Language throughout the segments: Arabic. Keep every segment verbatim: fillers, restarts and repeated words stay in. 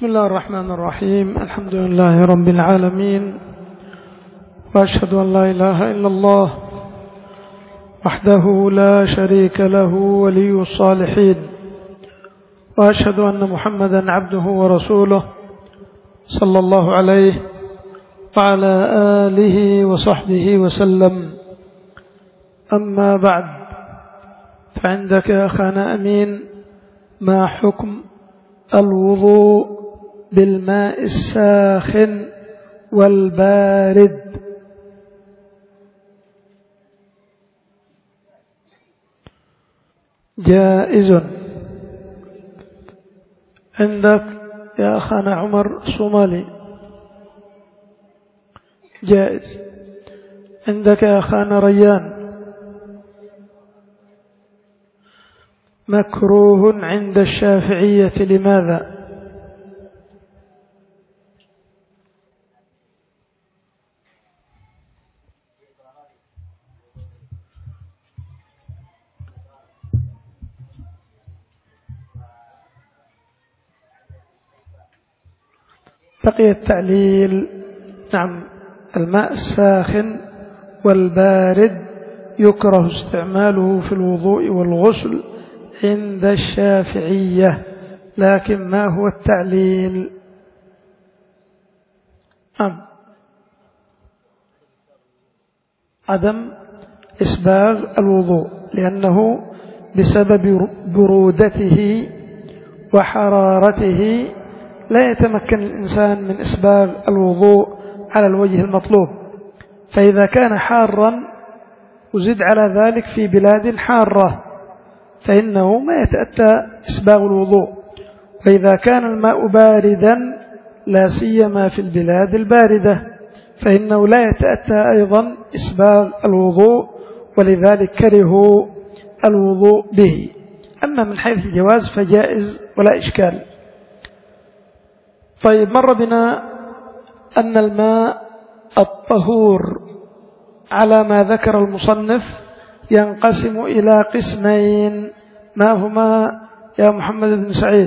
بسم الله الرحمن الرحيم. الحمد لله رب العالمين، وأشهد أن لا إله إلا الله وحده لا شريك له ولي الصالحين، وأشهد أن محمدا عبده ورسوله صلى الله عليه وعلى آله وصحبه وسلم. أما بعد، فعندك يا أخانا أمين ما حكم الوضوء بالماء الساخن والبارد؟ جائز. عندك يا أخانا عمر الصومالي جائز. عندك يا أخانا ريان مكروه عند الشافعية. لماذا؟ بقي التعليل. نعم، الماء الساخن والبارد يكره استعماله في الوضوء والغسل عند الشافعية، لكن ما هو التعليل؟ نعم، عدم إسباغ الوضوء، لأنه بسبب برودته وحرارته لا يتمكن الإنسان من إسباغ الوضوء على الوجه المطلوب. فإذا كان حارا وزد على ذلك في بلاد حارة فإنه ما يتأتى إسباغ الوضوء، وإذا كان الماء باردا لا سيما في البلاد الباردة فإنه لا يتأتى أيضا إسباغ الوضوء، ولذلك كرهوا الوضوء به. أما من حيث الجواز فجائز ولا إشكال. طيب، مر بنا أن الماء الطهور على ما ذكر المصنف ينقسم إلى قسمين. ما هما يا محمد بن سعيد؟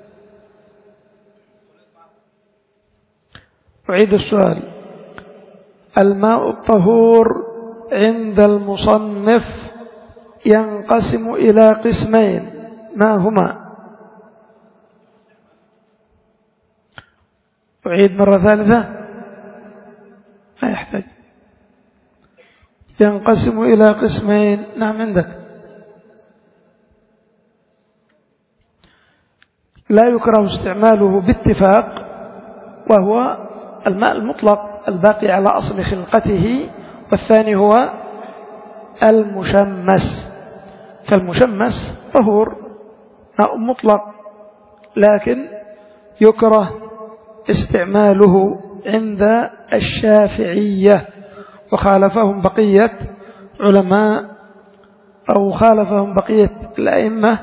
أعيد السؤال. الماء الطهور عند المصنف ينقسم إلى قسمين، ما هما؟ أعيد مرة ثالثة؟ ما يحتاج. ينقسم إلى قسمين. نعم، عندك. لا يكره استعماله باتفاق، وهو الماء المطلق الباقي على أصل خلقته، والثاني هو المشمس. فالمشمس طهور ماء مطلق، لكن يكره استعماله عند الشافعية، وخالفهم بقية علماء أو خالفهم بقية الأئمة.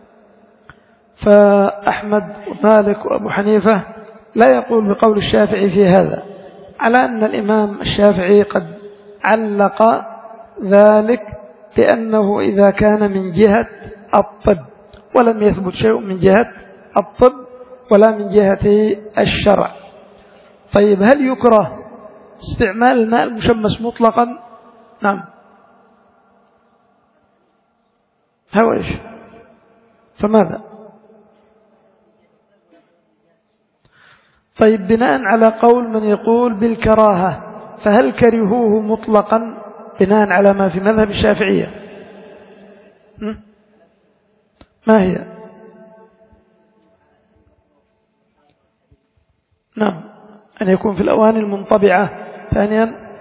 فأحمد ومالك وأبو حنيفة لا يقول بقول الشافعي في هذا، على أن الإمام الشافعي قد علق ذلك بأنه إذا كان من جهة الطب، ولم يثبت شيء من جهة الطب ولا من جهة الشرع. طيب، هل يكره استعمال الماء المشمس مطلقا؟ نعم. هو إيش؟ فماذا؟ طيب، بناء على قول من يقول بالكراهة، فهل كرهوه مطلقا بناء على ما في مذهب الشافعية؟ ما هي؟ نعم، أن يكون في الأواني المنطبعة. ثانيا،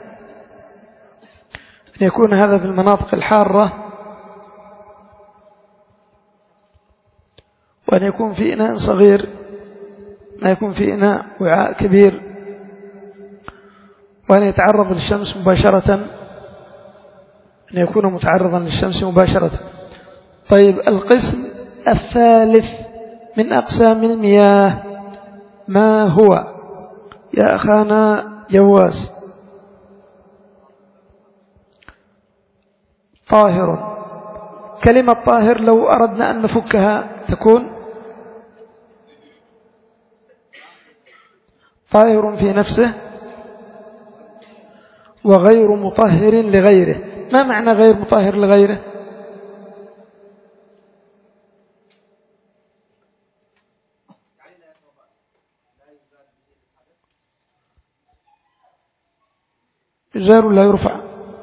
أن يكون هذا في المناطق الحارة، وأن يكون في إناء صغير، ما يكون في إناء وعاء كبير، وأن يتعرض للشمس مباشرة، أن يكون متعرضا للشمس مباشرة. طيب، القسم الثالث من أقسام المياه ما هو يا أخانا جواز؟ طاهر. كلمة طاهر لو أردنا أن نفكها تكون طاهر في نفسه وغير مطهر لغيره. ما معنى غير مطهر لغيره؟ يزال ولا يرفع؟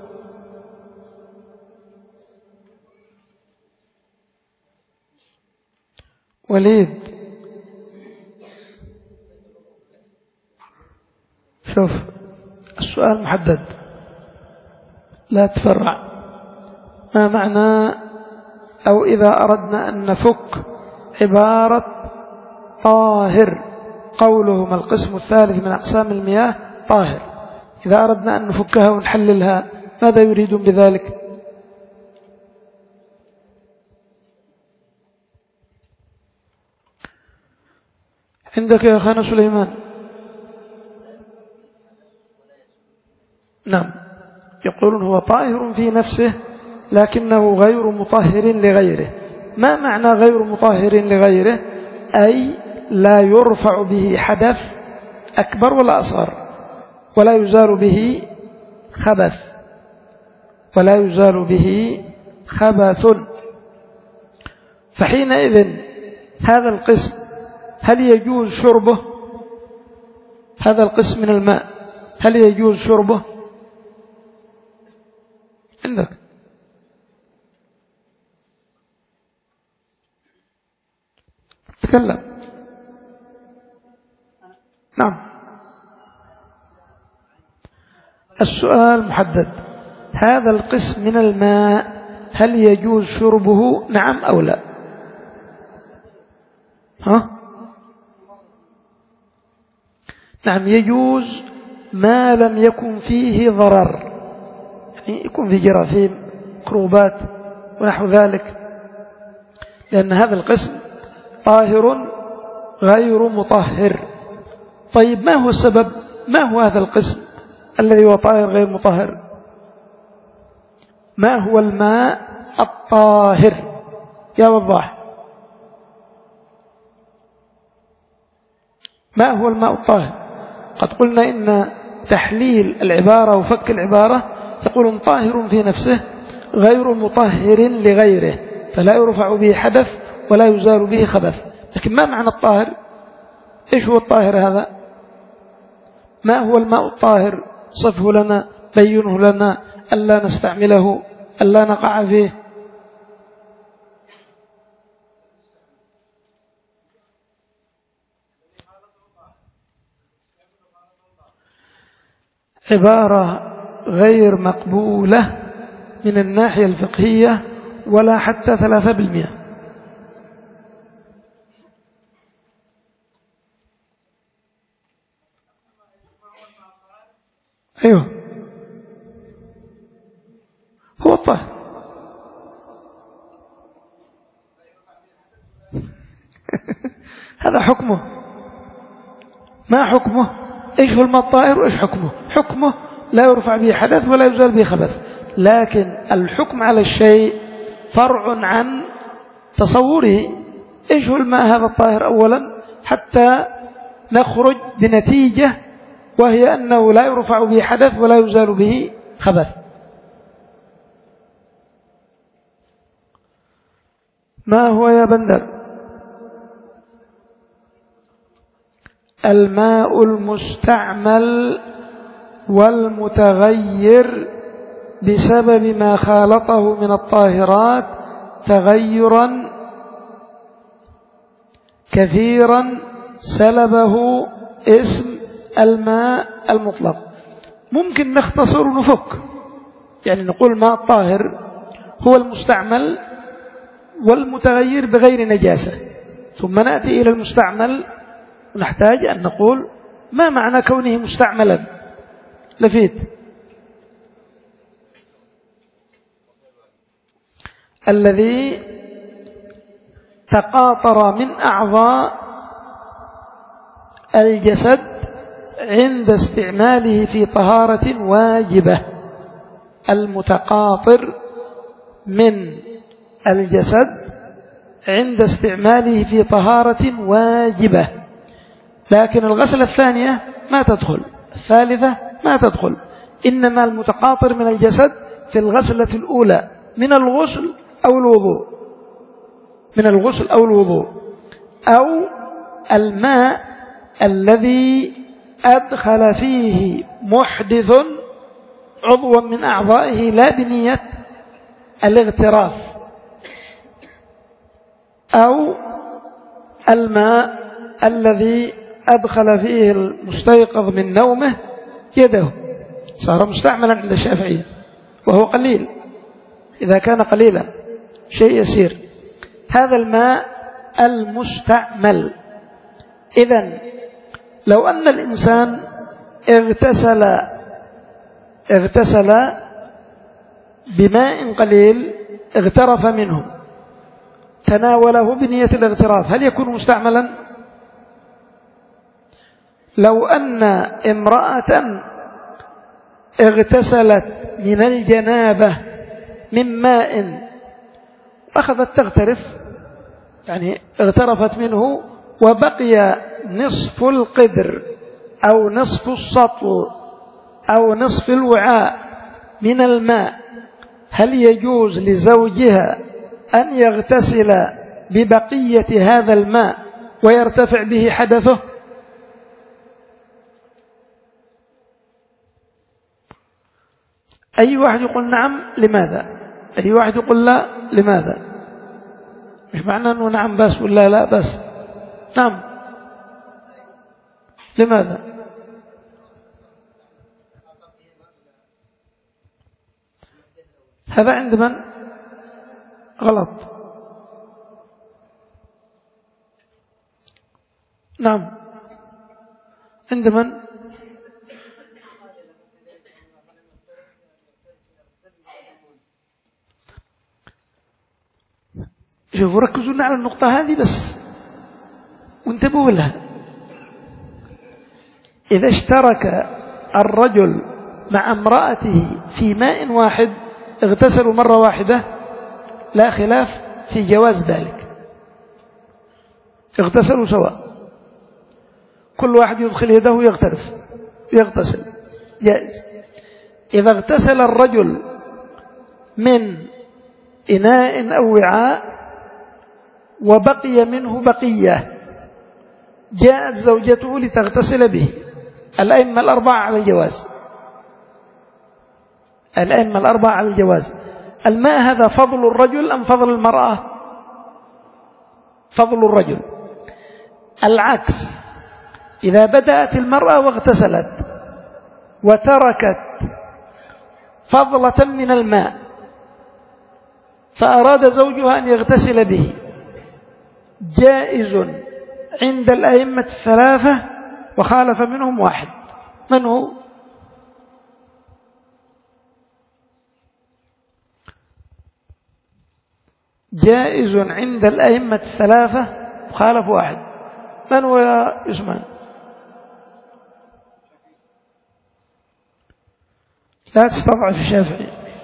وليد شوف السؤال محدد لا تفرع. ما معنى أو إذا أردنا أن نفك عبارة طاهر، قولهم القسم الثالث من أقسام المياه طاهر، إذا أردنا أن نفكها ونحللها ماذا يريدون بذلك؟ عندك يا أخانا سليمان؟ نعم، يقولون هو طاهر في نفسه لكنه غير مطهر لغيره. ما معنى غير مطهر لغيره؟ أي لا يرفع به حدث أكبر ولا أصغر، ولا يزال به خبث، ولا يزال به خبث. فحينئذ هذا القسم هل يجوز شربه؟ هذا القسم من الماء هل يجوز شربه؟ عندك تكلم. نعم، السؤال محدد. هذا القسم من الماء هل يجوز شربه نعم أو لا؟ ها؟ نعم يجوز ما لم يكن فيه ضرر، يعني يكون في جراثيم كروبات ونحو ذلك، لأن هذا القسم طاهر غير مطهر. طيب ما هو السبب؟ ما هو هذا القسم الذي هو طاهر غير مطهر؟ ما هو الماء الطاهر يا وضاح؟ ما هو الماء الطاهر؟ قد قلنا إن تحليل العبارة وفك العبارة تقول طاهر في نفسه غير مطهر لغيره، فلا يرفع به حدث ولا يزال به خبث. لكن ما معنى الطاهر؟ إيش هو الطاهر هذا؟ ما هو الماء الطاهر؟ صفه لنا، بينه لنا، ألا نستعمله، ألا نقع فيه. عبارة غير مقبولة من الناحية الفقهية ولا حتى ثلاثة بالمئة. أيوه هو الطاهر. هذا حكمه. ما حكمه؟ إيش هو الماء الطاهر وإيش حكمه؟ حكمه لا يرفع به حدث ولا يزال به خبث، لكن الحكم على الشيء فرع عن تصوره. إيش هو الماء هذا الطاهر أولا حتى نخرج بنتيجة، وهي أنه لا يرفع به حدث ولا يزال به خبث. ما هو يا بندر؟ الماء المستعمل والمتغير بسبب ما خالطه من الطاهرات تغيرا كثيرا سلبه اسم الماء المطلق. ممكن نختصر ونفك، يعني نقول الماء الطاهر هو المستعمل والمتغير بغير نجاسة، ثم نأتي إلى المستعمل ونحتاج أن نقول ما معنى كونه مستعملا. لفيت الذي تقاطر من أعضاء الجسد عند استعماله في طهارة واجبة. المتقاطر من الجسد عند استعماله في طهارة واجبة، لكن الغسلة الثانية ما تدخل، الثالثة ما تدخل، إنما المتقاطر من الجسد في الغسلة الأولى من الغسل أو الوضوء، من الغسل أو الوضوء، أو الماء الذي أدخل فيه محدث عضوا من أعضائه لا بنية الاغتراف، أو الماء الذي أدخل فيه المستيقظ من نومه يده، صار مستعملا عند الشافعي وهو قليل، إذا كان قليلا شيء يسير، هذا الماء المستعمل. إذن لو أن الإنسان اغتسل اغتسل بماء قليل اغترف منه، تناوله بنية الاغتراف، هل يكون مستعملا؟ لو أن امرأة اغتسلت من الجنابة من ماء أخذت تغترف، يعني اغترفت منه وبقي نصف القدر أو نصف السطل أو نصف الوعاء من الماء، هل يجوز لزوجها أن يغتسل ببقية هذا الماء ويرتفع به حدثه؟ أي واحد يقول نعم لماذا؟ أي واحد يقول لا لماذا؟ مش معنى أنه نعم بس ولا لا بس، نعم لماذا؟ هذا عند من؟ غلط. نعم عند من؟ شوفوا ركزوا على النقطة هذه بس وانتبهوا لها. إذا اشترك الرجل مع امرأته في ماء واحد اغتسلوا مرة واحدة لا خلاف في جواز ذلك، اغتسلوا سواء، كل واحد يدخل يده يغترف يغتسل جائز. إذا اغتسل الرجل من إناء أو وعاء وبقي منه بقية جاءت زوجته لتغتسل به، الأئمة الأربعة على الجواز، الأئمة الأربعة على الجواز. الماء هذا فضل الرجل أم فضل المرأة؟ فضل الرجل. العكس، إذا بدأت المرأة واغتسلت وتركت فضلة من الماء فأراد زوجها أن يغتسل به، جائز عند الأئمة الثلاثة وخالف منهم واحد، من هو؟ جائز عند الأئمة الثلاثة وخالف واحد، من هو يا عثمان؟ لا تستضعف الشافعي.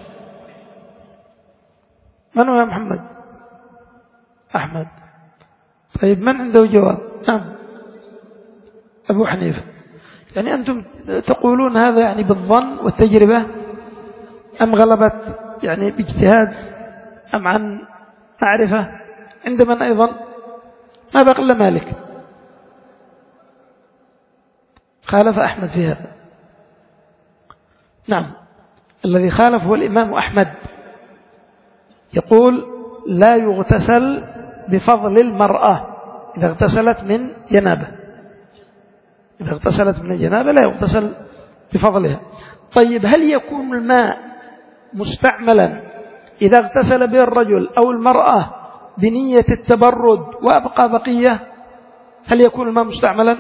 من هو يا محمد؟ أحمد. طيب من عنده جواب؟ نعم أبو حنيفة. يعني أنتم تقولون هذا يعني بالظن والتجربة أم غلبت يعني باجتهاد أم عن معرفة؟ عند من أيضا؟ ما بقى إلا مالك، خالف أحمد في هذا. نعم الذي خالف هو الإمام أحمد، يقول لا يغتسل بفضل المرأة إذا اغتسلت من جنابة، إذا اغتسلت من الجنابة لا يغتسل بفضلها. طيب هل يكون الماء مستعملا إذا اغتسل به الرجل أو المرأة بنية التبرد وأبقى بقية، هل يكون الماء مستعملا؟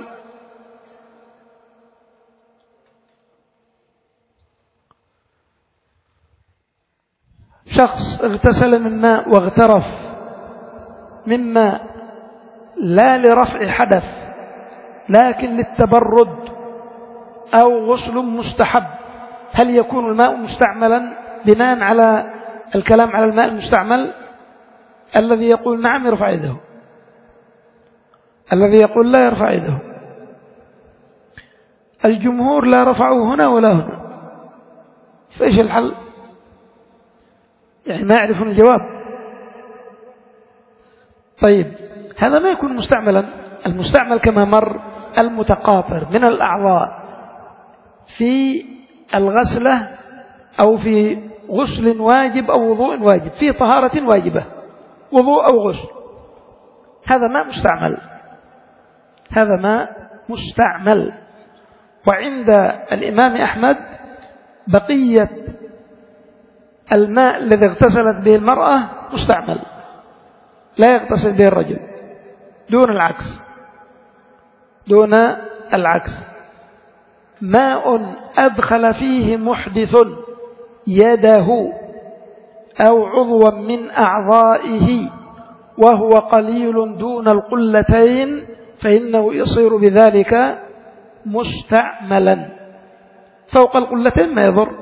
شخص اغتسل من ماء واغترف من ماء لا لرفع حدث لكن للتبرد أو غسل مستحب، هل يكون الماء مستعملا بناء على الكلام على الماء المستعمل؟ الذي يقول نعم يرفع يده، الذي يقول لا يرفع يده. الجمهور لا رفعوا هنا ولا هنا، فإيش الحل؟ يعني ما يعرفون الجواب. طيب هذا ما يكون مستعملا. المستعمل كما مر المتقاطر من الأعضاء في الغسلة أو في غسل واجب أو وضوء واجب، في طهارة واجبة وضوء أو غسل، هذا ما مستعمل، هذا ما مستعمل. وعند الإمام أحمد بقية الماء الذي اغتسلت به المرأة مستعمل، لا يغتسل به الرجل، دون العكس، دون العكس. ماء أدخل فيه محدث يده أو عضوا من أعضائه وهو قليل دون القلتين فإنه يصير بذلك مستعملا. فوق القلتين ما يضر،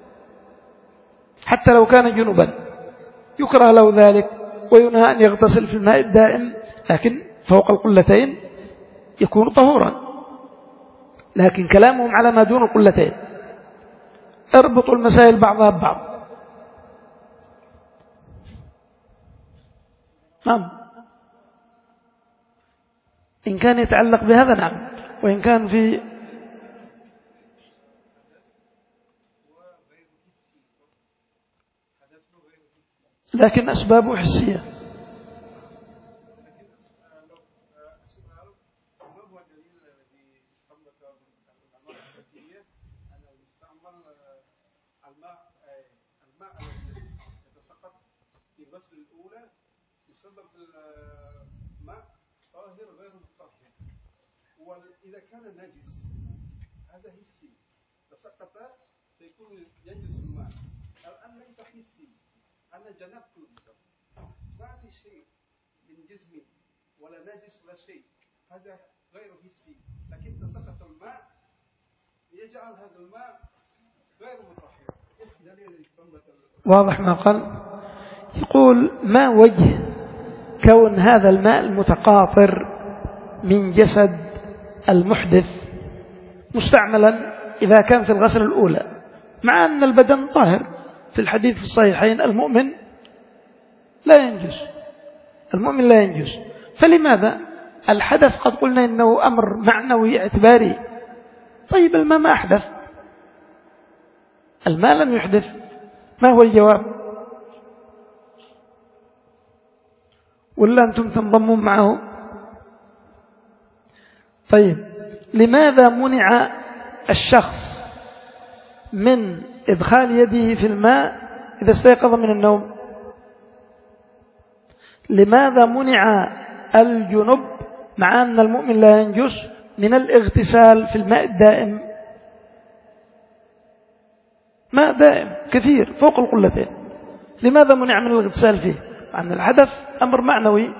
حتى لو كان جنبا يكره له ذلك وينهى أن يغتسل في الماء الدائم، لكن فوق القلتين يكون طهورا. لكن كلامهم على ما دون القلتين. اربطوا المسائل بعضها ببعض. نعم، إن كان يتعلق بهذا نعم، وإن كان في لكن أسبابه حسية. وإذا كان نجس هذا حسي تسقط سيكون ينجس الماء. الآن ليس حسي، أنا جنبت ما في شيء من جسمي ولا نجس ولا شيء، هذا غير حسي، لكن تسقط الماء يجعل هذا الماء غير مطهر. واضح ما قال؟ يقول ما وجه كون هذا الماء المتقاطر من جسد المحدث مستعملا إذا كان في الغسل الأولى، مع أن البدن طاهر؟ في الحديث في الصحيحين المؤمن لا ينجس، المؤمن لا ينجس. فلماذا الحدث قد قلنا إنه أمر معنوي اعتباري؟ طيب الماء ما أحدث، الماء لم يحدث، ما هو الجواب؟ ولا أنتم تنضمون معه؟ طيب لماذا منع الشخص من إدخال يده في الماء إذا استيقظ من النوم؟ لماذا منع الجنب مع أن المؤمن لا ينجس من الاغتسال في الماء الدائم؟ ماء دائم كثير فوق القلتين، لماذا منع من الاغتسال فيه؟ مع أن الحدث أمر معنوي،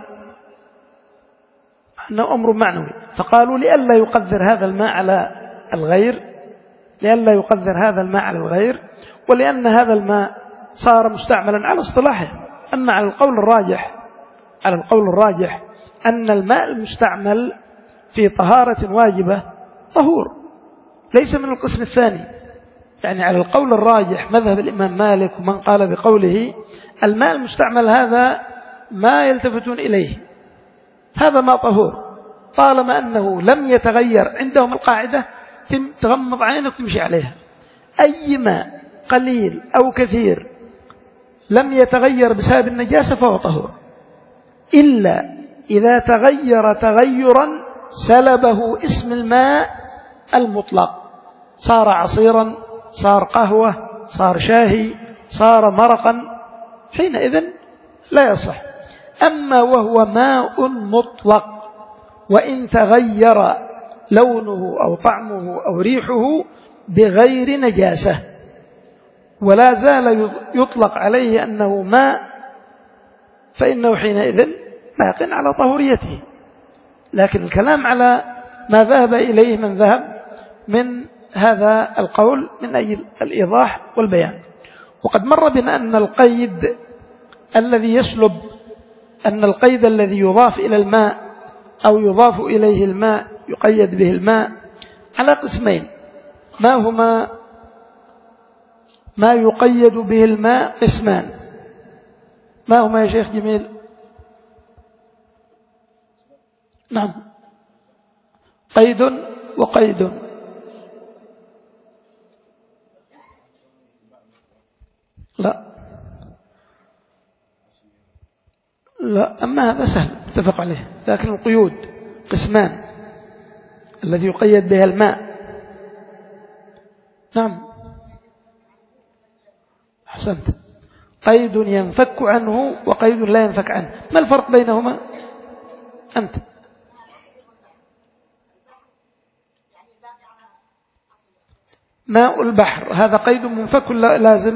أنه أمر معنوي. فقالوا لئلا يقدر هذا الماء على الغير، لئلا يقدر هذا الماء على الغير، ولأن هذا الماء صار مستعملا على اصطلاحه. أما على القول الراجح، على القول الراجح أن الماء المستعمل في طهارة واجبة طهور، ليس من القسم الثاني. يعني على القول الراجح مذهب الإمام مالك ومن قال بقوله الماء المستعمل هذا ما يلتفتون إليه، هذا ما طهور طالما أنه لم يتغير. عندهم القاعدة تغمض عينك تمشي عليها، أي ماء قليل أو كثير لم يتغير بسبب النجاسة فهو طهور، إلا إذا تغير تغيرا سلبه اسم الماء المطلق، صار عصيرا، صار قهوة، صار شاهي، صار مرقا، حينئذ لا يصح. أما وهو ماء مطلق وإن تغير لونه أو طعمه أو ريحه بغير نجاسة ولا زال يطلق عليه أنه ماء، فإنه حينئذ باق على طهوريته. لكن الكلام على ما ذهب إليه من ذهب من هذا القول من أجل الإيضاح والبيان. وقد مر بنا أن القيد الذي يسلب، أن القيد الذي يضاف إلى الماء أو يضاف إليه الماء يقيد به الماء على قسمين. ما هما ما يقيد به الماء قسمان. ما هما يا شيخ جميل؟ نعم، قيد وقيد. لا لا، أما هذا سهل متفق عليه، لكن القيود قسمان، الذي يقيد بها الماء. نعم أحسنت، قيد ينفك عنه وقيد لا ينفك عنه. ما الفرق بينهما أنت؟ ماء البحر هذا قيد منفك ولا لازم؟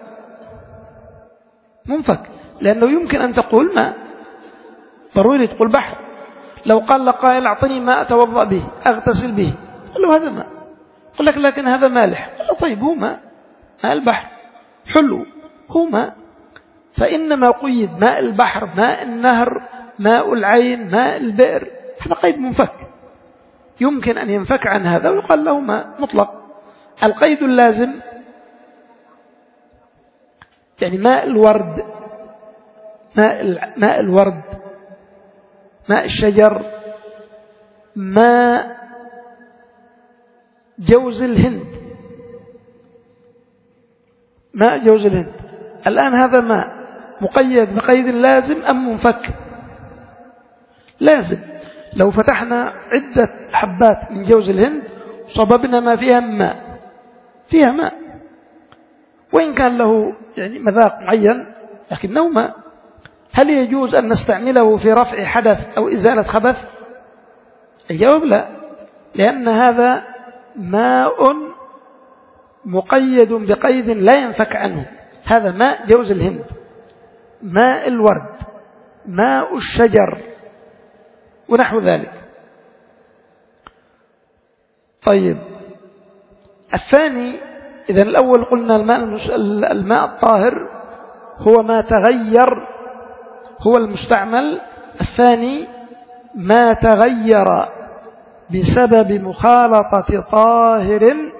منفك، لأنه يمكن أن تقول ماء، ضروري تقول بحر. لو قال لقائل أعطني ماء أتوضأ به أغتسل به، قل له هذا ماء، قل لك لكن هذا مالح، قل له طيب هو ماء، ماء البحر حلو هو ماء. فإنما قيد ماء البحر، ماء النهر، ماء العين، ماء البئر، هذا قيد منفك يمكن أن ينفك عن هذا ويقال له ماء مطلق. القيد اللازم يعني ماء الورد، ماء ماء الورد، ماء الشجر، ماء جوز الهند، ماء جوز الهند. الآن هذا ماء مقيد بقيد لازم أم منفك؟ لازم. لو فتحنا عدة حبات من جوز الهند صببنا ما فيها ماء، فيها ماء، وإن كان له يعني مذاق معين لكنه ماء. هل يجوز أن نستعمله في رفع حدث أو إزالة خبث؟ الجواب لا، لأن هذا ماء مقيد بقيد لا ينفك عنه. هذا ماء جوز الهند، ماء الورد، ماء الشجر ونحو ذلك. طيب الثاني، إذا الأول قلنا الماء, الماء الطاهر هو ما تغير، هو المستعمل. الثاني ما تغير بسبب مخالطة طاهر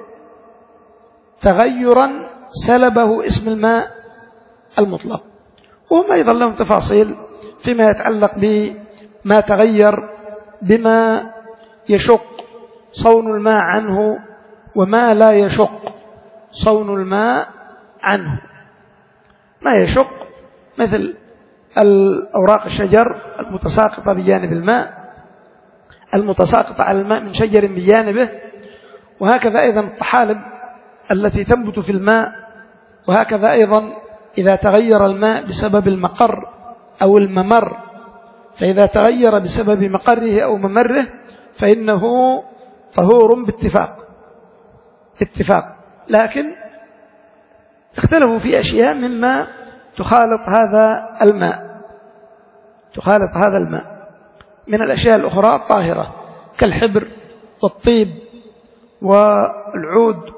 تغيرا سلبه اسم الماء المطلق. وهم أيضا لهم تفاصيل فيما يتعلق بما تغير بما يشق صون الماء عنه وما لا يشق صون الماء عنه. ما يشق مثل الأوراق الشجر المتساقطة بجانب الماء، المتساقطة على الماء من شجر بجانبه، وهكذا أيضا الطحالب التي تنبت في الماء، وهكذا أيضا إذا تغير الماء بسبب المقر أو الممر، فإذا تغير بسبب مقره أو ممره فإنه طهور باتفاق اتفاق. لكن اختلفوا في أشياء مما تخالط هذا الماء، تخالط هذا الماء من الأشياء الأخرى الطاهرة كالحبر والطيب والعود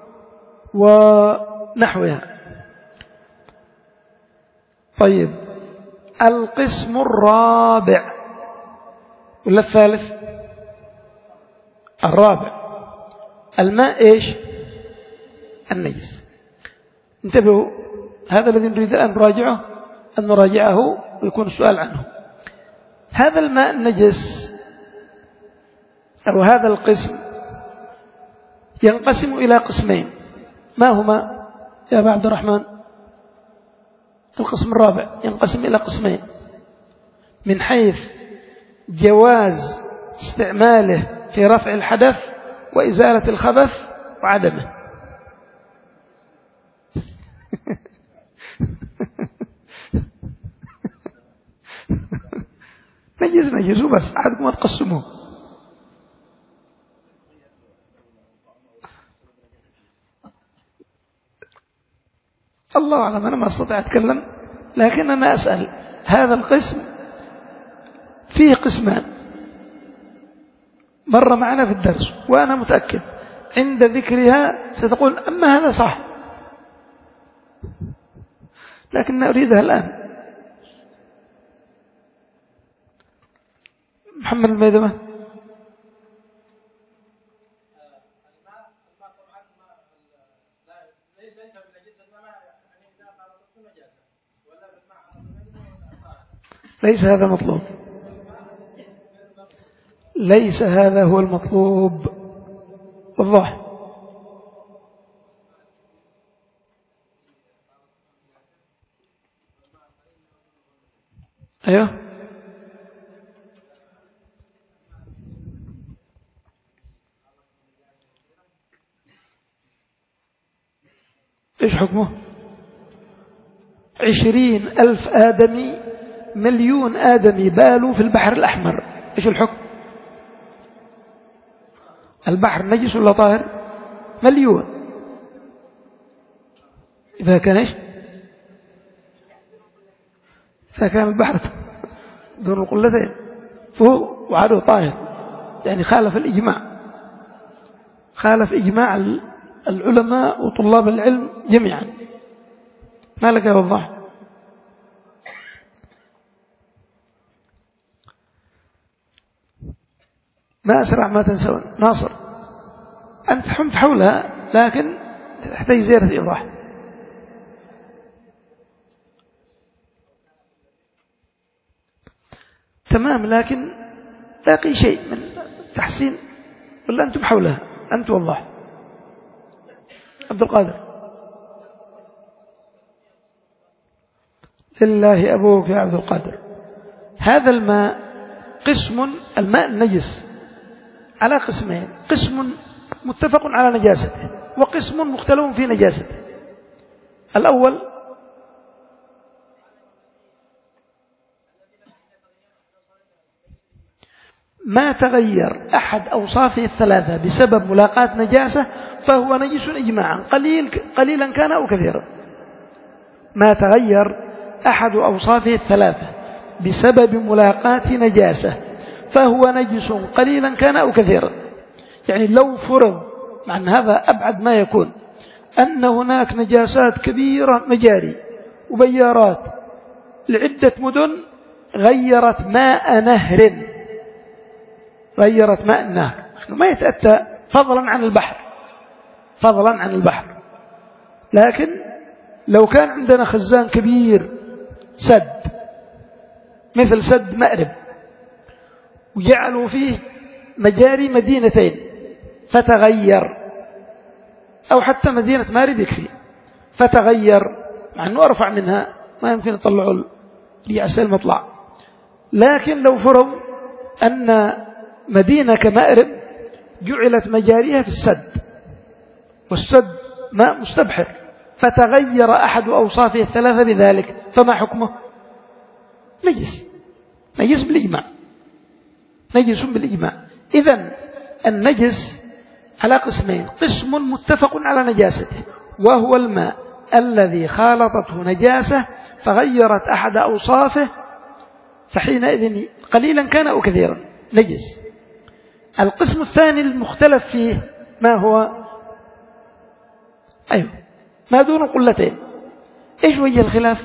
ونحوها. طيب القسم الرابع ولا الثالث؟ الرابع، الماء إيش؟ النجس. انتبهوا، هذا الذي نريد الآن نراجعه أن نراجعه ويكون السؤال عنه. هذا الماء النجس أو هذا القسم ينقسم إلى قسمين، ما هما يا أبا عبد الرحمن؟ القسم الرابع ينقسم إلى قسمين من حيث جواز استعماله في رفع الحدث وإزالة الخبث وعدمه. نجز نجزوا بس عادكم ما تقسموه. الله أعلم، أنا ما أستطيع أتكلم، لكن أنا أسأل. هذا القسم فيه قسمان مر معنا في الدرس، وأنا متأكد عند ذكرها ستقول أما هذا صح، لكن أريدها الآن. محمد الميدمة. ليس هذا مطلوب، ليس هذا هو المطلوب. والله أيوه إيش حكمه؟ عشرين ألف آدمي، مليون آدمي بالوا في البحر الأحمر، إيش الحكم؟ البحر نجس ولا طاهر؟ مليون. إذا كان إيش؟ إذا كان البحر دون القلتين فهو وعده طاهر، يعني خالف الإجماع، خالف إجماع العلماء وطلاب العلم جميعا. ما لك يوضح؟ ما أسرع ما تنسون. ناصر أنت حمت حولها لكن تحتاج زيادة إيضاح. تمام، لكن باقي شيء من تحسين ولا أنتم حولها؟ أنت والله عبد القادر لله أبوك يا عبد القادر. هذا الماء قسم، الماء النجس على قسمين، قسم متفق على نجاسته وقسم مختلف في نجاسته. الأول ما تغير أحد أوصافه الثلاثة بسبب ملاقاة نجاسة فهو نجس إجماعا، قليل قليلا كان أو كثيرا. ما تغير أحد أوصافه الثلاثة بسبب ملاقاة نجاسة فهو نجس قليلا كان أو كثيرا. يعني لو فرض، مع أن هذا أبعد ما يكون، أن هناك نجاسات كبيرة مجاري وبيارات لعدة مدن غيرت ماء نهر، غيرت ماء النهر، ما يتأتى فضلا عن البحر، فضلا عن البحر. لكن لو كان عندنا خزان كبير سد مثل سد مأرب وجعلوا فيه مجاري مدينتين فتغير، أو حتى مدينة مأرب يكفي، فتغير مع أنه أرفع منها ما يمكن يطلعوا ليعسى المطلع. لكن لو فرض أن مدينة كمأرب جعلت مجاريها في السد والسد ماء مستبحر فتغير أحد أوصافه الثلاثة بذلك، فما حكمه؟ نجس، نجس بالإجماع، نجس بالإجماع. إذن النجس على قسمين، قسم متفق على نجاسته وهو الماء الذي خالطته نجاسة فغيرت أحد أوصافه، فحينئذ قليلا كان أو كثيرا نجس. القسم الثاني المختلف فيه ما هو؟ أيوه ما دون قلتين. إيش وجه الخلاف؟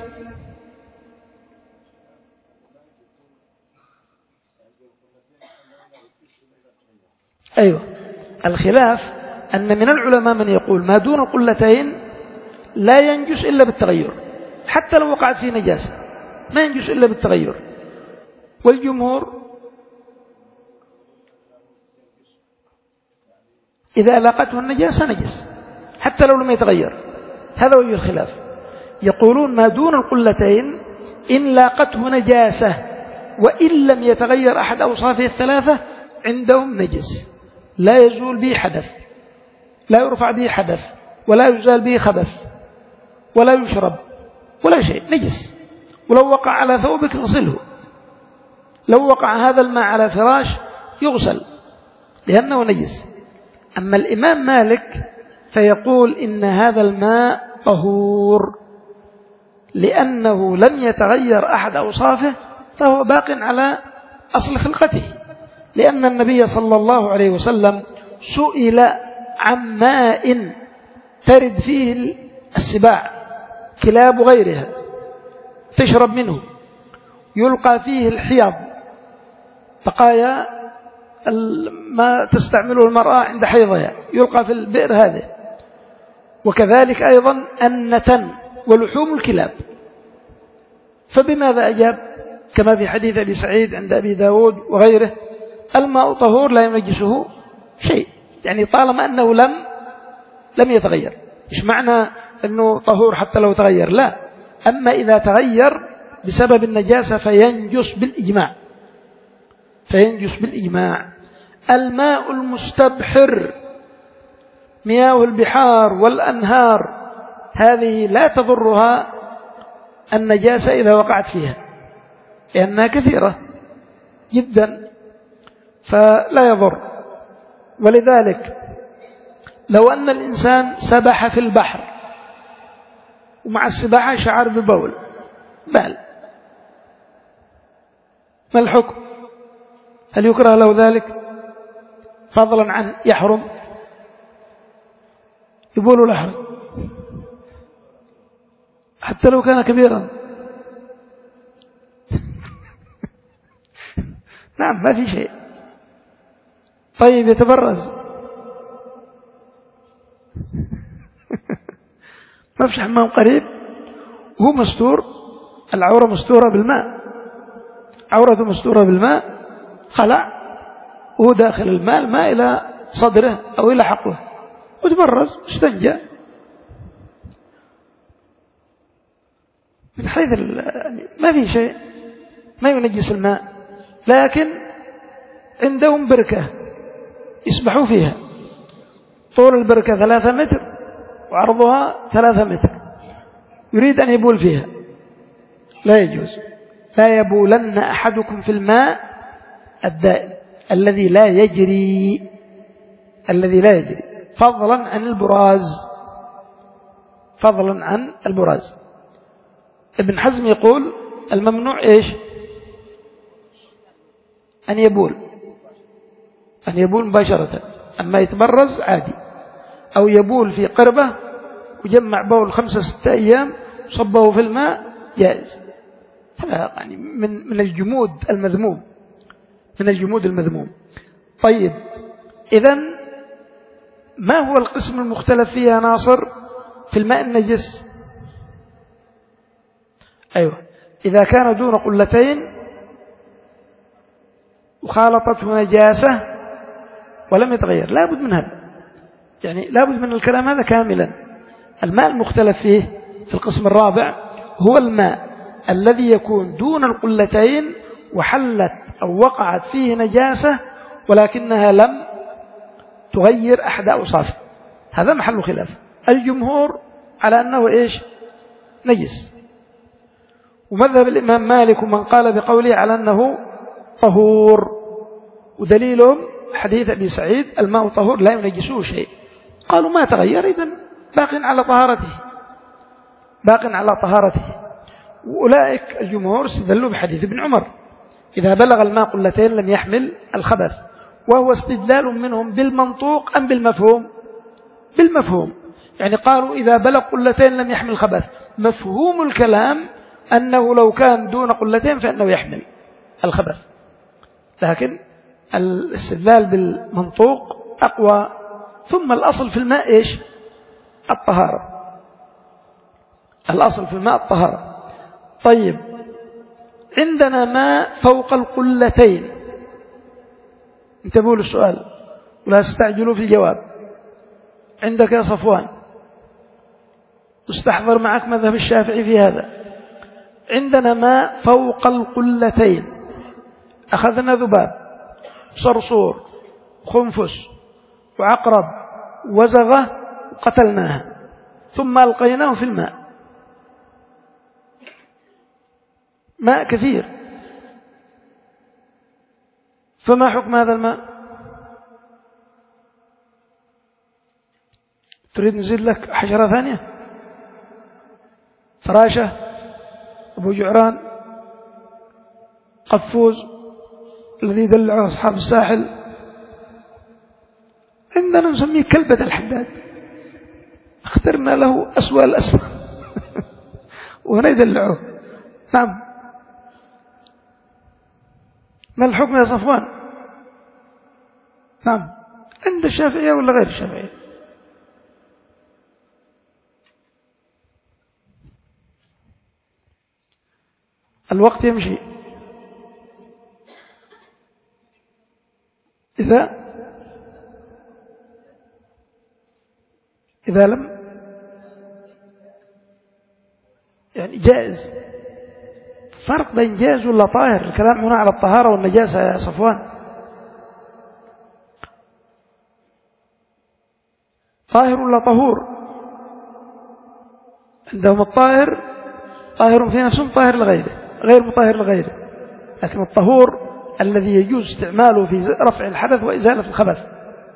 أيوه الخلاف أن من العلماء من يقول ما دون قلتين لا ينجس إلا بالتغير، حتى لو وقعت فيه نجاسة ما ينجس إلا بالتغير. والجمهور إذا لاقته النجاسة نجس حتى لو لم يتغير. هذا وجه الخلاف. يقولون ما دون القلتين إن لاقته نجاسة وإن لم يتغير أحد أوصافه الثلاثة عندهم نجس، لا يزول به حدث، لا يرفع به حدث، ولا يزال به خبث، ولا يشرب ولا شيء، نجس. ولو وقع على ثوبك اغسله، لو وقع هذا الماء على فراش يغسل لأنه نجس. أما الإمام مالك فيقول إن هذا الماء طهور لأنه لم يتغير أحد أوصافه فهو باق على أصل خلقته، لأن النبي صلى الله عليه وسلم سئل عن ماء ترد فيه السباع كلاب غيرها تشرب منه يلقى فيه الحيض بقايا ما تستعمله المرأة عند حيضها يلقى في البئر هذه، وكذلك أيضا النتن ولحوم الكلاب. فبماذا أجاب؟ كما في حديث أبي سعيد عند أبي داود وغيره: الماء طهور لا ينجسه شيء، يعني طالما أنه لم لم يتغير. إيش معنى أنه طهور حتى لو تغير؟ لا، أما إذا تغير بسبب النجاسة فينجس بالإجماع، فينجس بالإجماع. الماء المستبحر، مياه البحار والأنهار، هذه لا تضرها النجاسة إذا وقعت فيها، لأنها كثيرة جدا فلا يضر. ولذلك لو أن الإنسان سبح في البحر ومع السباحة شعر ببول بال، ما الحكم؟ هل يكره له ذلك؟ فضلا عن يحرم؟ يبول الأحرم حتى لو كان كبيرا. نعم، ما في شيء. طيب يتبرز؟ ما فيش حمام قريب، هو مستور، العورة مستورة بالماء، عورته مستورة بالماء، خلع وهو داخل الماء، الماء إلى صدره أو إلى حقه، وتبرز استنجى. من حيث ما في شيء، ما ينجس الماء، لكن عندهم بركة يسبحوا فيها، طول البركة ثلاثة متر وعرضها ثلاثة متر، يريد أن يبول فيها، لا يجوز. لا يبولن أحدكم في الماء الدائم الذي لا يجري، الذي لا يجري، فضلا عن البراز، فضلا عن البراز. ابن حزم يقول الممنوع إيش؟ أن يبول، أن يبول مباشرة، أما يتبرز عادي، أو يبول في قربة وجمع بول خمسة ستة أيام صبه في الماء جائز. هذا يعني من من الجمود المذموم، من الجمود المذموم. طيب، إذن ما هو القسم المختلف فيه يا ناصر في الماء النجس؟ أيوة، إذا كان دون قلتين وخالطته نجاسة ولم يتغير، لا بد من هذا، يعني لا بد من الكلام هذا كاملا. الماء المختلف فيه في القسم الرابع هو الماء الذي يكون دون القلتين وحلت أو وقعت فيه نجاسة ولكنها لم تغير أحد أوصافه، هذا محل خلاف. الجمهور على أنه إيش؟ نجس، ومذهب الإمام مالك ومن قال بقوله على أنه طهور، ودليلهم حديث أبي سعيد: الماء طهور لا ينجسه شيء. قالوا ما تغير، إذن باق على طهارته، باق على طهارته. وأولئك الجمهور استدلوا بحديث ابن عمر: إذا بلغ الماء قلتين لم يحمل الخبث، وهو استدلال منهم بالمنطوق أم بالمفهوم؟ بالمفهوم، يعني قالوا إذا بلغ قلتين لم يحمل الخبث، مفهوم الكلام أنه لو كان دون قلتين فإنه يحمل الخبث، لكن الاستدلال بالمنطوق أقوى. ثم الأصل في الماء إيش؟ الطهارة، الأصل في الماء الطهارة. طيب، عندنا ماء فوق القلتين، انتبهوا للسؤال ولا تستعجلوا في الجواب. عندك يا صفوان، استحضر معك مذهب الشافعي في هذا. عندنا ماء فوق القلتين، أخذنا ذباب، صرصور، خنفس، وعقرب، وزغة، وقتلناها ثم ألقيناه في الماء، ماء كثير، فما حكم هذا الماء؟ تريد نزيد لك حشرة ثانية؟ فراشة، أبو جعران، قفوز الذي دلعه أصحاب الساحل، عندنا نسميه كلبة الحداد، اخترنا له أسوأ الأسوأ وهنا يدلعوه. نعم، ما الحكم يا صفوان؟ نعم، عند الشافعية ولا غير الشافعية؟ الوقت يمشي، إذا إذا لم يعني جائز. فرق بين جائز ولا طاهر. الكلام هنا على الطهارة والنجاسة يا صفوان. طاهر ولا طهور؟ عندهم الطاهر طاهر في نفسه طاهر لغيره، غير مطاهر لغيره. لكن الطهور الذي يجوز استعماله في رفع الحدث وإزالة الخبث.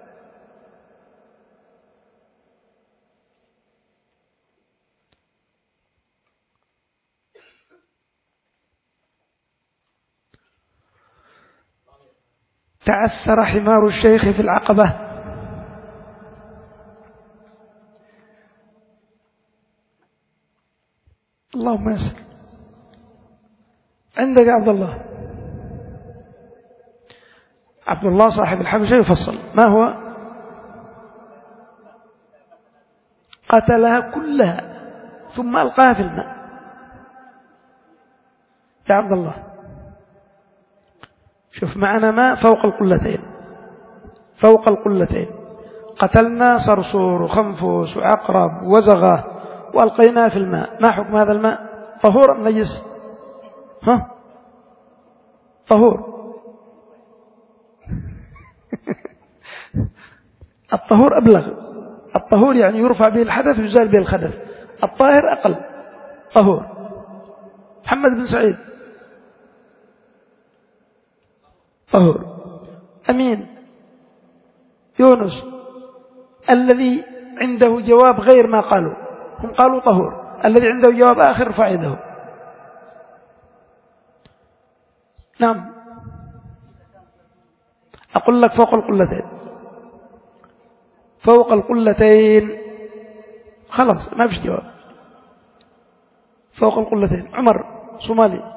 تعثر حمار الشيخ في العقبة. اللهم يسر. عندك عبد الله عبد الله صاحب الحبشة يفصل ما هو؟ قتلها كلها ثم ألقاها في الماء. يا عبد الله شوف معنا ماء فوق القلتين، فوق القلتين قتلنا صرصور وخنفوس وعقرب وزغة وألقيناه في الماء، ما حكم هذا الماء؟ طهور أم نجس؟ ها؟ طهور. الطهور أبلغ. الطهور يعني يرفع به الحدث ويزال به الخدث. الطاهر أقل. طهور. محمد بن سعيد طهور. أمين يونس الذي عنده جواب غير ما قالوا، هم قالوا طهور، الذي عنده جواب آخر فعيده. نعم أقول لك فوق القلتين، فوق القلتين خلاص ما فيش جواب. فوق القلتين. عمر صومالي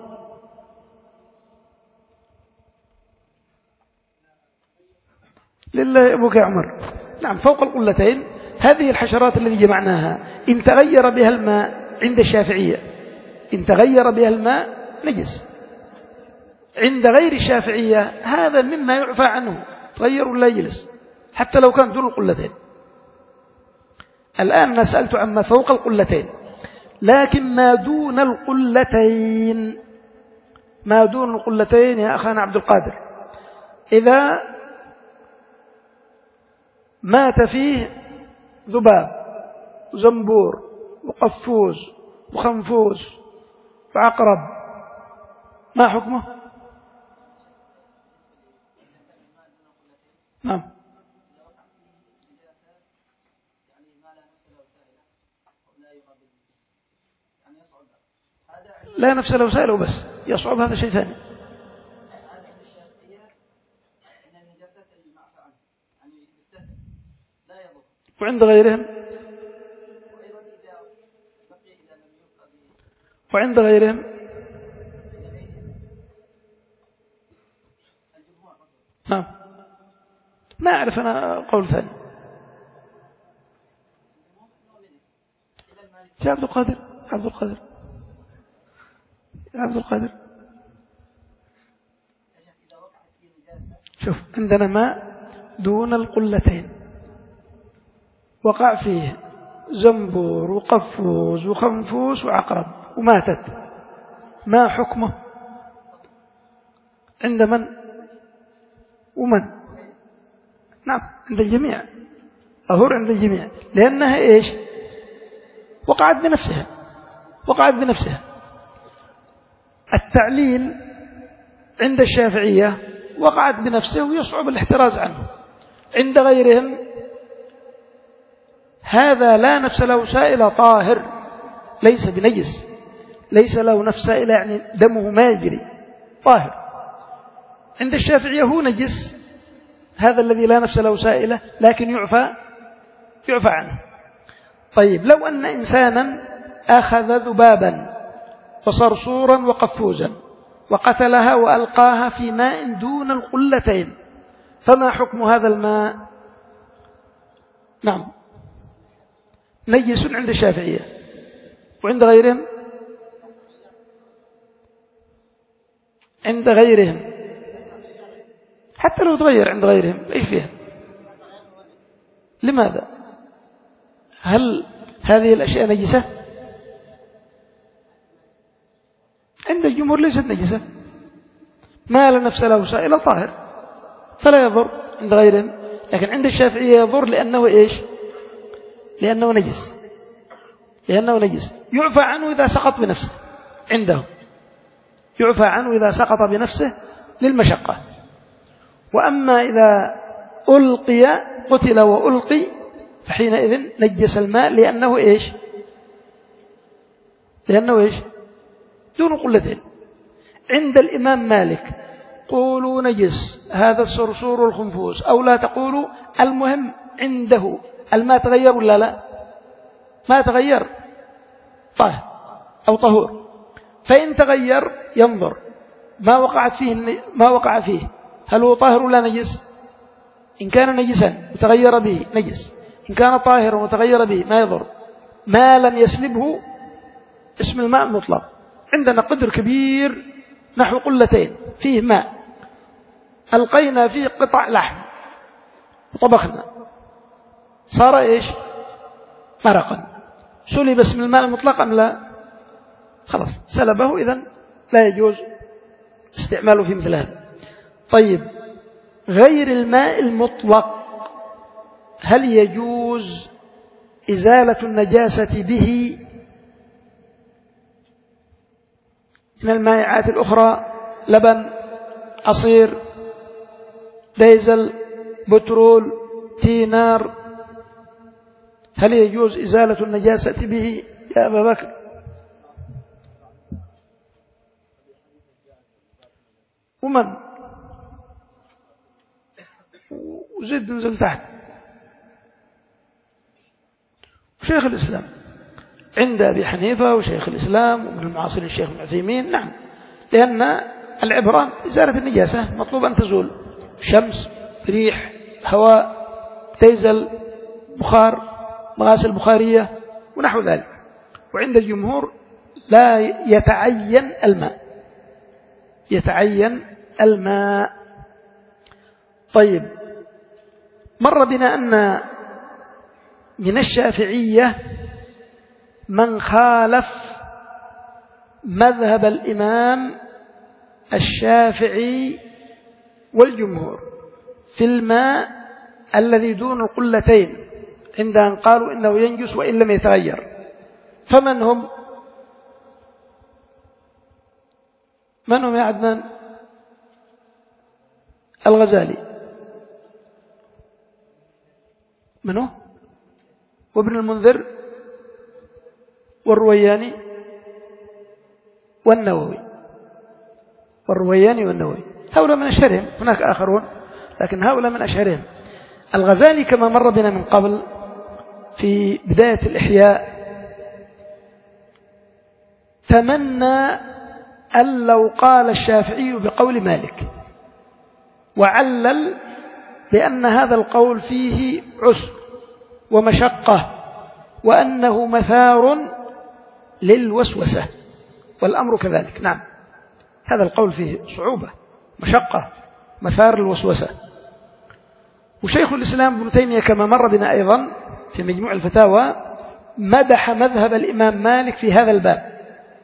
لله أبوك يا عمر. نعم فوق القلتين. هذه الحشرات التي جمعناها إن تغير بها الماء عند الشافعية، إن تغير بها الماء نجس. عند غير الشافعية هذا مما يعفى عنه، تغير ولا يجلس حتى لو كان دون القلتين. الآن نسألت عما فوق القلتين، لكن ما دون القلتين، ما دون القلتين يا أخانا عبد القادر، إذا مات فيه ذباب وزنبور وقفوز وخنفوس وعقرب ما حكمه؟ نعم لا نفس له سائله بس يصعب، هذا شيء ثاني. وعند غيرهم وعند غيرهم نعم ما أعرف أنا قول ثاني. يا عبد القادر عبد القادر يا عبد القادر شوف عندنا ماء دون القلتين وقع فيه زنبور وقفوز وخنفوس وعقرب وماتت، ما حكمه عند من ومن؟ نعم عند الجميع، طهور عند الجميع، لأنها إيش؟ وقعت بنفسها، وقعت بنفسها. التعليل عند الشافعية وقعت بنفسه ويصعب الاحتراز عنه. عند غيرهم هذا لا نفس له سائل طاهر ليس بنجس، ليس له نفس سائل يعني دمه ما يجري، طاهر. عند الشافعية هو نجس هذا الذي لا نفس له سائلة لكن يعفى يعفى عنه. طيب لو أن إنسانا أخذ ذبابا وصرصورا وقفوزا وقتلها وألقاها في ماء دون القلتين، فما حكم هذا الماء؟ نعم نجس عند الشافعية. وعند غيرهم عند غيرهم حتى لو تغير عند غيرهم إيش فيها؟ لماذا؟ هل هذه الأشياء نجسة؟ عند الجمهور ليست نجسة، ما لا نفس له سائل طاهر فلا يضر عند غيرهم، لكن عند الشافعية يضر لأنه إيش؟ لأنه نجس، لأنه نجس يعفى عنه إذا سقط بنفسه، عنده يعفى عنه إذا سقط بنفسه للمشقة. وأما إذا ألقي قتل وألقي فحينئذ نجس الماء لأنه إيش؟ لأنه إيش؟ دون قلتين. عند الإمام مالك قولوا نجس هذا الصرصور والخنفوس أو لا تقولوا، المهم عنده الماء تغير ولا لا؟ ما تغير طاهر أو طهور، فإن تغير ينظر ما وقعت فيه ما وقع فيه هل هو طاهر ولا نجس؟ إن كان نجسا وتغير به نجس، إن كان طاهرا وتغير به ما يضر، ما لم يسلبه اسم الماء المطلق. عندنا قدر كبير نحو قلتين فيه ماء، ألقينا فيه قطع لحم وطبخنا صار إيش؟ مرقا، سلب اسم الماء المطلق أم لا؟ خلاص سلبه، إذن لا يجوز استعماله في مثل هذا. طيب غير الماء المطلق هل يجوز إزالة النجاسة به من المائعات الأخرى؟ لبن، عصير، ديزل، بترول، تينار، هل يجوز إزالة النجاسة به يا أبا بكر؟ ومن وزد نزل تحت وشيخ الإسلام عند أبي حنيفة وشيخ الإسلام ومن المعاصرين الشيخ ابن عثيمين. نعم، لأن العبرة إزالة النجاسة مطلوب أن تزول، شمس، ريح، هواء، ديزل، بخار، مغاسل بخارية ونحو ذلك. وعند الجمهور لا يتعين الماء، يتعين الماء. طيب مر بنا أن من الشافعية من خالف مذهب الإمام الشافعي والجمهور في الماء الذي دون القلتين، عند أن قالوا إنه ينجس وإن لم يتغير. فمن هم؟ من هم يا عدنان؟ الغزالي، من هو؟ وابن المنذر والروياني والنووي، والروياني والنووي هؤلاء من أشهرهم، هناك آخرون لكن هؤلاء من أشهرهم. الغزالي كما مر بنا من قبل في بداية الإحياء تمنى أن لو قال الشافعي بقول مالك، وعلل بأن هذا القول فيه عسر ومشقة وأنه مثار للوسوسة، والأمر كذلك. نعم، هذا القول فيه صعوبة، مشقة، مثار الوسوسة. وشيخ الإسلام ابن تيمية كما مر بنا أيضا في مجموع الفتاوى مدح مذهب الإمام مالك في هذا الباب،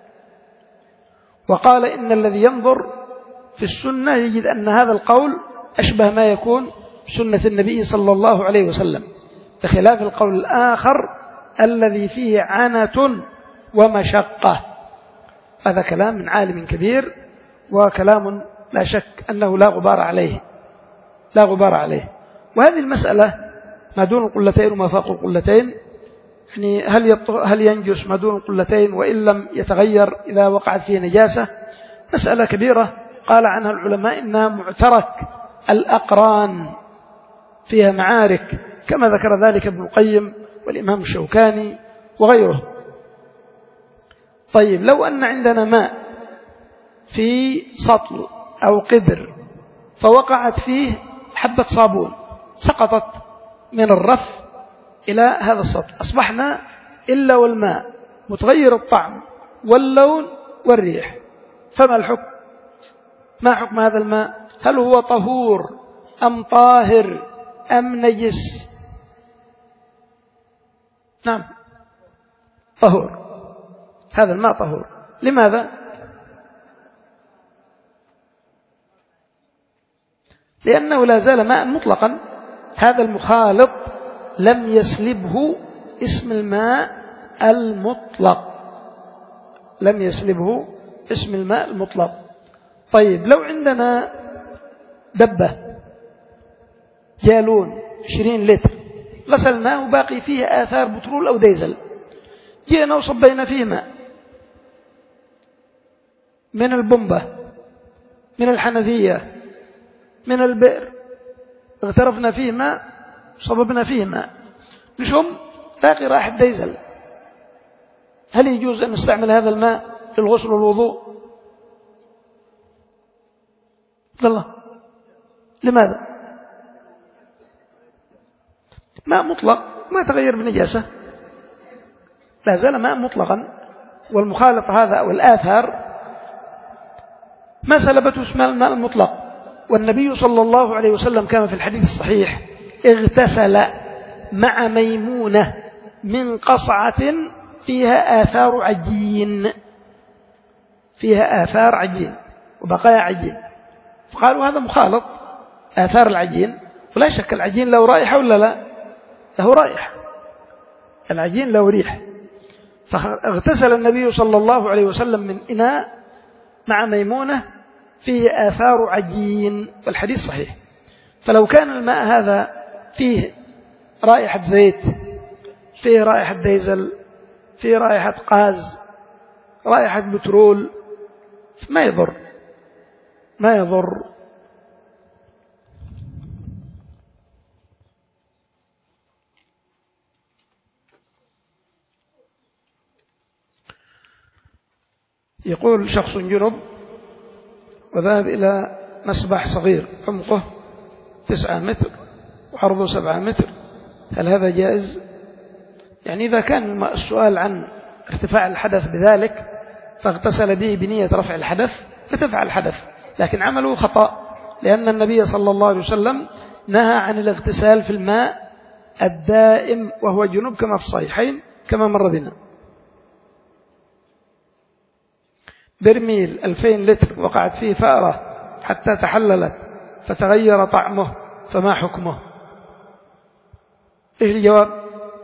وقال إن الذي ينظر في السنة يجد أن هذا القول أشبه ما يكون سنة النبي صلى الله عليه وسلم، بخلاف القول الآخر الذي فيه عنة ومشقة. هذا كلام من عالم كبير، وكلام لا شك أنه لا غبار عليه، لا غبار عليه. وهذه المسألة ما دون القلتين وما فوق القلتين، يعني هل هل ينجس ما دون القلتين وإن لم يتغير إذا وقعت فيه نجاسة؟ مسألة كبيرة قال عنها العلماء إنها معترك الأقران، فيها معارك، كما ذكر ذلك ابن القيم والإمام الشوكاني وغيره. طيب لو أن عندنا ماء في سطل أو قدر فوقعت فيه حبة صابون، سقطت من الرف إلى هذا السطل، أصبحنا إلا والماء متغير الطعم واللون والريح، فما الحكم؟ ما حكم هذا الماء؟ هل هو طهور أم طاهر أم نجس؟ نعم طهور، هذا الماء طهور. لماذا؟ لأنه لا زال ماء مطلقا، هذا المخالط لم يسلبه اسم الماء المطلق، لم يسلبه اسم الماء المطلق. طيب لو عندنا دبة جالون عشرين لتر غسلناه وباقي فيه آثار بترول أو ديزل، جينا وصبينا فيه ماء من البومبة من الحنفية من البئر، اغترفنا فيه ماء صببنا فيه ماء، نشم باقي راح الديزل، هل يجوز أن نستعمل هذا الماء للغسل والوضوء؟ الله، لماذا؟ ماء مطلق ما تغير بنجاسة، لا زال ماء مطلقا، والمخالط هذا أو الآثار ما سلبته اسم الماء المطلق. والنبي صلى الله عليه وسلم كما في الحديث الصحيح اغتسل مع ميمونة من قصعة فيها آثار عجين، فيها آثار عجين وبقايا عجين، فقالوا هذا مخالط آثار العجين، ولا شك العجين له رائحة ولا لا؟ له رائحة، العجين له ريح. فاغتسل النبي صلى الله عليه وسلم من إناء مع ميمونة فيه آثار عجين، والحديث صحيح. فلو كان الماء هذا فيه رائحة زيت، فيه رائحة ديزل، فيه رائحة قاز، رائحة بترول، ما يضر، ما يضر. يقول شخص جنب وذهب إلى مسبح صغير عمقه تسعة متر وعرضه سبعة متر، هل هذا جائز؟ يعني إذا كان السؤال عن ارتفاع الحدث بذلك فاغتسل به بنية رفع الحدث فتفعل الحدث، لكن عمله خطأ، لأن النبي صلى الله عليه وسلم نهى عن الاغتسال في الماء الدائم وهو جنوب كما في الصحيحين كما مر بنا. برميل ألفين لتر وقعت فيه فأرة حتى تحللت فتغير طعمه فما حكمه؟ إيش الجواب؟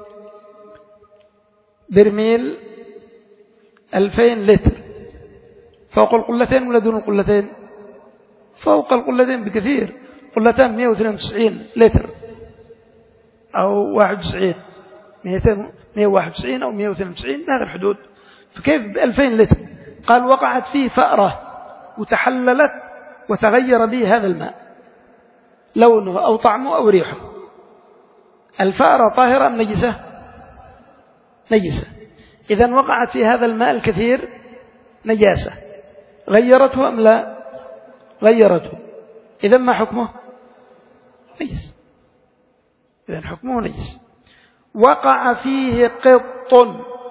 برميل ألفين لتر فوق القلتين ولا دون القلتين؟ فوق القلتين بكثير، قلتان مئة واثنين وتسعين لتر أو واحد وتسعين، مئة وواحد وتسعين أو مئة واثنين وتسعين، هذا الحدود. فكيف بألفين لتر؟ قال وقعت فيه فأرة وتحللت وتغير به هذا الماء لونه أو طعمه أو ريحه. الفأرة طاهرة أم نجسة؟ نجسة. إذن وقعت في هذا الماء الكثير نجاسة، غيرته أم لا؟ غيرته. إذن ما حكمه؟ نجس، إذن حكمه نجس. وقع فيه قط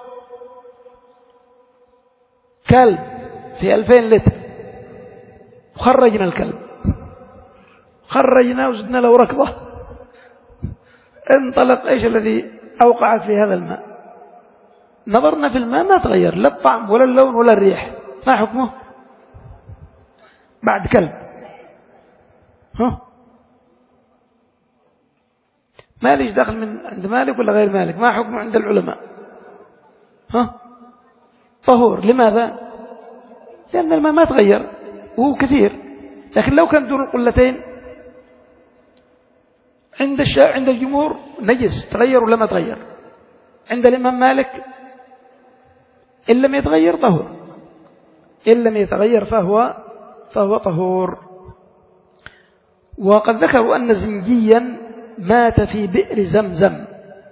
كلب في ألفين لتر وخرجنا الكلب، خرجنا وزدنا له ركضة، انطلق. إيش الذي أوقع في هذا الماء؟ نظرنا في الماء ما تغير لا الطعم ولا اللون ولا الريح، ما حكمه؟ بعد كلب. ها ماليش دخل من عند مالك ولا غير مالك، ما حكمه عند العلماء؟ ها طهور. لماذا؟ لأن الماء ما تغير وهو كثير، لكن لو كان دون القلتين عند الشا... عند الجمهور نجس، تغير ولا ما تغير؟ عند الإمام مالك إن لم يتغير طهور، إن لم يتغير فهو فهو طهور. وقد ذكروا أن زنجيا مات في بئر زمزم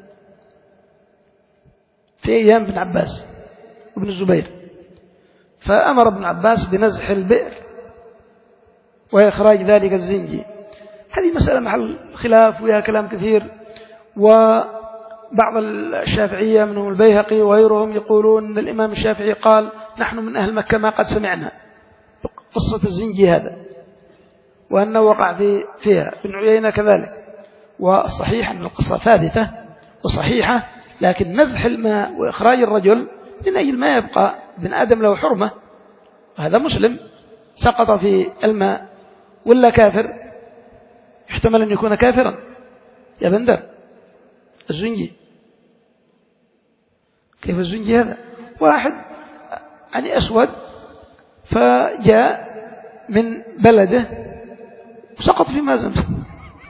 في أيام ابن عباس وابن الزبير، فأمر ابن عباس بنزح البئر وإخراج ذلك الزنجي. هذه مسألة محل خلاف ويها كلام كثير، وبعض الشافعية منهم البيهقي وغيرهم يقولون أن الإمام الشافعي قال نحن من أهل مكة ما قد سمعنا قصة الزنجي هذا، وأنه وقع في فيها ابن عيينة كذلك. والصحيح أن القصة ثابتة وصحيحة، لكن نزح الماء وإخراج الرجل من أجل ما يبقى ابن آدم له حرمة، هذا مسلم سقط في الماء ولا كافر؟ يحتمل أن يكون كافرا يا بندر الزنجي. كيف الزنجي هذا؟ واحد يعني أسود فجاء من بلده وسقط في ماء زمزم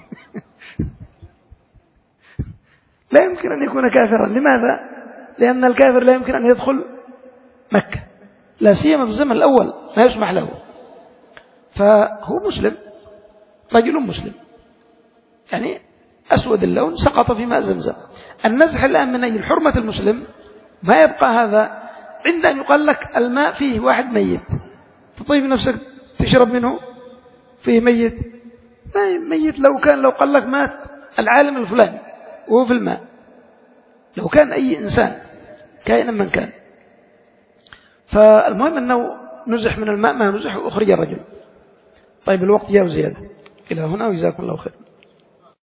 لا يمكن أن يكون كافرا. لماذا؟ لأن الكافر لا يمكن أن يدخل مكة، لا سيما في الزمن الأول لا يسمح له. فهو مسلم، رجل مسلم يعني أسود اللون سقط في ماء زمزم. النزح الآن من أجل حرمة المسلم ما يبقى هذا. عند أن يقال لك الماء فيه واحد ميت، تطيب نفسك تشرب منه فيه ميت؟ ميت لو كان، لو قال لك مات العالم الفلاني وهو في الماء، لو كان أي إنسان كائنا من كان. فالمهم أنه نزح من الماء ما نزح وأخرج الرجل. طيب الوقت جاء زيادة. إلى هنا وجزاكم الله خير.